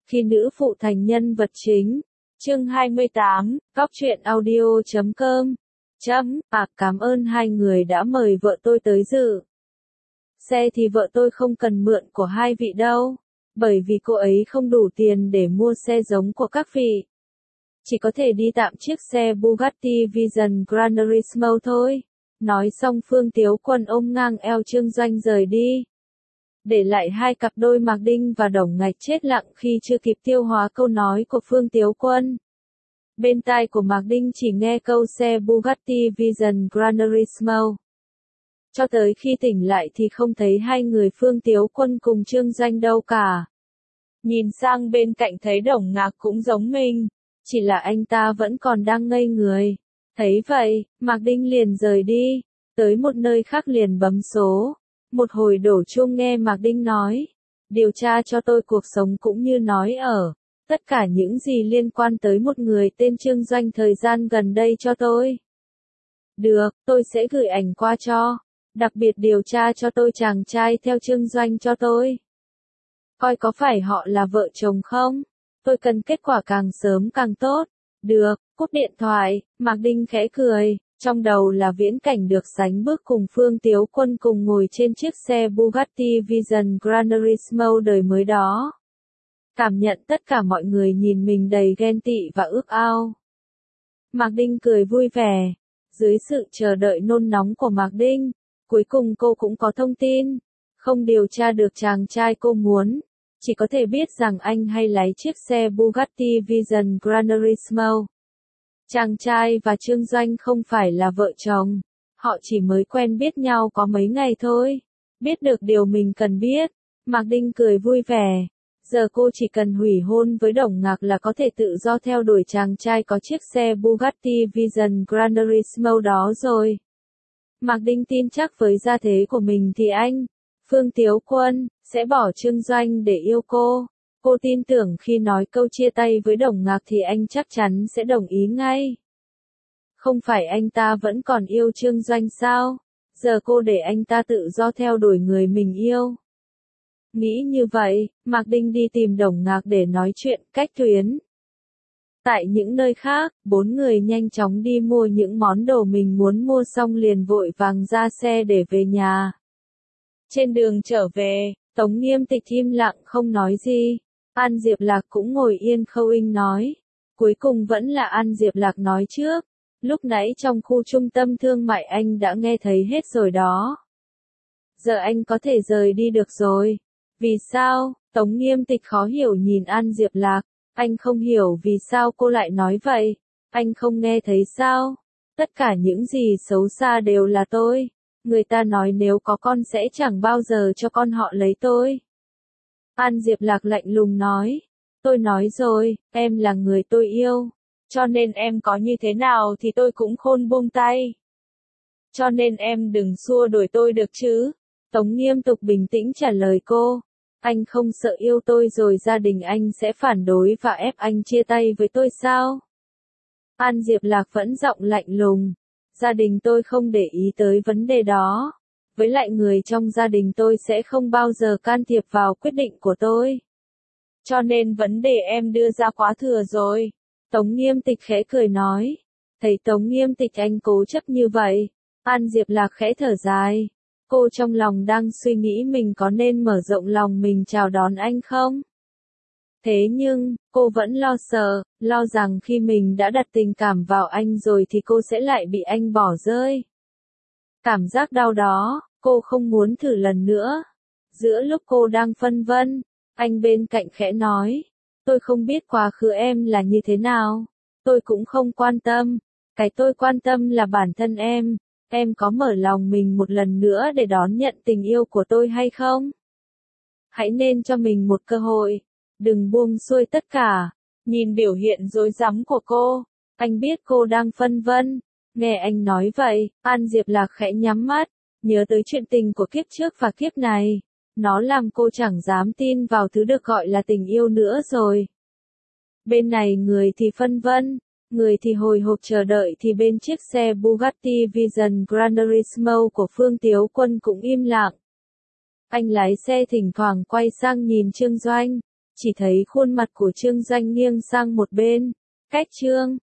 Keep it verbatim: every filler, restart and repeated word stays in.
Khi nữ phụ thành nhân vật chính. Chương hai mươi tám, góc truyện audio chấm com. Chấm, à cảm ơn hai người đã mời vợ tôi tới dự. Xe thì vợ tôi không cần mượn của hai vị đâu, bởi vì cô ấy không đủ tiền để mua xe giống của các vị. Chỉ có thể đi tạm chiếc xe Bugatti Vision Gran Turismo thôi. Nói xong Phương Tiếu Quân ôm ngang eo Trương Doanh rời đi. Để lại hai cặp đôi Mạc Đinh và Đồng Ngạch chết lặng khi chưa kịp tiêu hóa câu nói của Phương Tiếu Quân. Bên tai của Mạc Đinh chỉ nghe câu xe Bugatti Vision Gran Turismo. Cho tới khi tỉnh lại thì không thấy hai người Phương Tiếu Quân cùng Trương Doanh đâu cả. Nhìn sang bên cạnh thấy Đồng Ngạc cũng giống mình, chỉ là anh ta vẫn còn đang ngây người. Thấy vậy, Mạc Đinh liền rời đi, tới một nơi khác liền bấm số. Một hồi đổ chuông nghe Mạc Đinh nói, điều tra cho tôi cuộc sống cũng như nói ở, tất cả những gì liên quan tới một người tên Trương Doanh thời gian gần đây cho tôi. Được, tôi sẽ gửi ảnh qua cho, đặc biệt điều tra cho tôi chàng trai theo Trương Doanh cho tôi. Coi có phải họ là vợ chồng không? Tôi cần kết quả càng sớm càng tốt. Được, cúp điện thoại, Mạc Đinh khẽ cười. Trong đầu là viễn cảnh được sánh bước cùng Phương Tiếu Quân cùng ngồi trên chiếc xe Bugatti Vision Gran Turismo đời mới đó. Cảm nhận tất cả mọi người nhìn mình đầy ghen tị và ước ao. Mạc Đinh cười vui vẻ. Dưới sự chờ đợi nôn nóng của Mạc Đinh, cuối cùng cô cũng có thông tin. Không điều tra được chàng trai cô muốn, chỉ có thể biết rằng anh hay lái chiếc xe Bugatti Vision Gran Turismo. Chàng trai và Trương Doanh không phải là vợ chồng, họ chỉ mới quen biết nhau có mấy ngày thôi. Biết được điều mình cần biết, Mạc Đinh cười vui vẻ. Giờ cô chỉ cần hủy hôn với Đồng Ngạc là có thể tự do theo đuổi chàng trai có chiếc xe Bugatti Vision Gran Turismo đó rồi. Mạc Đinh tin chắc với gia thế của mình thì anh, Phương Tiếu Quân, sẽ bỏ Trương Doanh để yêu cô. Cô tin tưởng khi nói câu chia tay với Đồng Ngạc thì anh chắc chắn sẽ đồng ý ngay. Không phải anh ta vẫn còn yêu Trương Doanh sao? Giờ cô để anh ta tự do theo đuổi người mình yêu. Nghĩ như vậy, Mạc Đinh đi tìm Đồng Ngạc để nói chuyện cách tuyến. Tại những nơi khác, bốn người nhanh chóng đi mua những món đồ mình muốn mua xong liền vội vàng ra xe để về nhà. Trên đường trở về, Tống Nghiêm Tịch im lặng không nói gì. An Diệp Lạc cũng ngồi yên khâu inh nói. Cuối cùng vẫn là An Diệp Lạc nói trước. Lúc nãy trong khu trung tâm thương mại anh đã nghe thấy hết rồi đó. Giờ anh có thể rời đi được rồi. Vì sao? Tống Nghiêm Tịch khó hiểu nhìn An Diệp Lạc. Anh không hiểu vì sao cô lại nói vậy. Anh không nghe thấy sao? Tất cả những gì xấu xa đều là tôi. Người ta nói nếu có con sẽ chẳng bao giờ cho con họ lấy tôi. An Diệp Lạc lạnh lùng nói. Tôi nói rồi, em là người tôi yêu. Cho nên em có như thế nào thì tôi cũng khôn buông tay. Cho nên em đừng xua đuổi tôi được chứ. Tống Nghiêm Tục bình tĩnh trả lời cô. Anh không sợ yêu tôi rồi gia đình anh sẽ phản đối và ép anh chia tay với tôi sao? An Diệp Lạc vẫn giọng lạnh lùng. Gia đình tôi không để ý tới vấn đề đó. Với lại người trong gia đình tôi sẽ không bao giờ can thiệp vào quyết định của tôi. Cho nên vấn đề em đưa ra quá thừa rồi. Tống Nghiêm Tịch khẽ cười nói. Thấy Tống Nghiêm Tịch anh cố chấp như vậy. An Diệp Lạc khẽ thở dài. Cô trong lòng đang suy nghĩ mình có nên mở rộng lòng mình chào đón anh không? Thế nhưng, cô vẫn lo sợ, lo rằng khi mình đã đặt tình cảm vào anh rồi thì cô sẽ lại bị anh bỏ rơi. Cảm giác đau đó, cô không muốn thử lần nữa. Giữa lúc cô đang phân vân, anh bên cạnh khẽ nói. Tôi không biết quá khứ em là như thế nào. Tôi cũng không quan tâm. Cái tôi quan tâm là bản thân em. Em có mở lòng mình một lần nữa để đón nhận tình yêu của tôi hay không? Hãy nên cho mình một cơ hội. Đừng buông xuôi tất cả. Nhìn biểu hiện rối rắm của cô. Anh biết cô đang phân vân. Nghe anh nói vậy, An Diệp Lạc khẽ nhắm mắt. Nhớ tới chuyện tình của kiếp trước và kiếp này. Nó làm cô chẳng dám tin vào thứ được gọi là tình yêu nữa rồi. Bên này người thì phân vân. Người thì hồi hộp chờ đợi thì bên chiếc xe Bugatti Vision Gran Turismo của Phương Tiếu Quân cũng im lặng. Anh lái xe thỉnh thoảng quay sang nhìn Trương Doanh. chỉ thấy khuôn mặt của Trương Danh nghiêng sang một bên. Cách Trương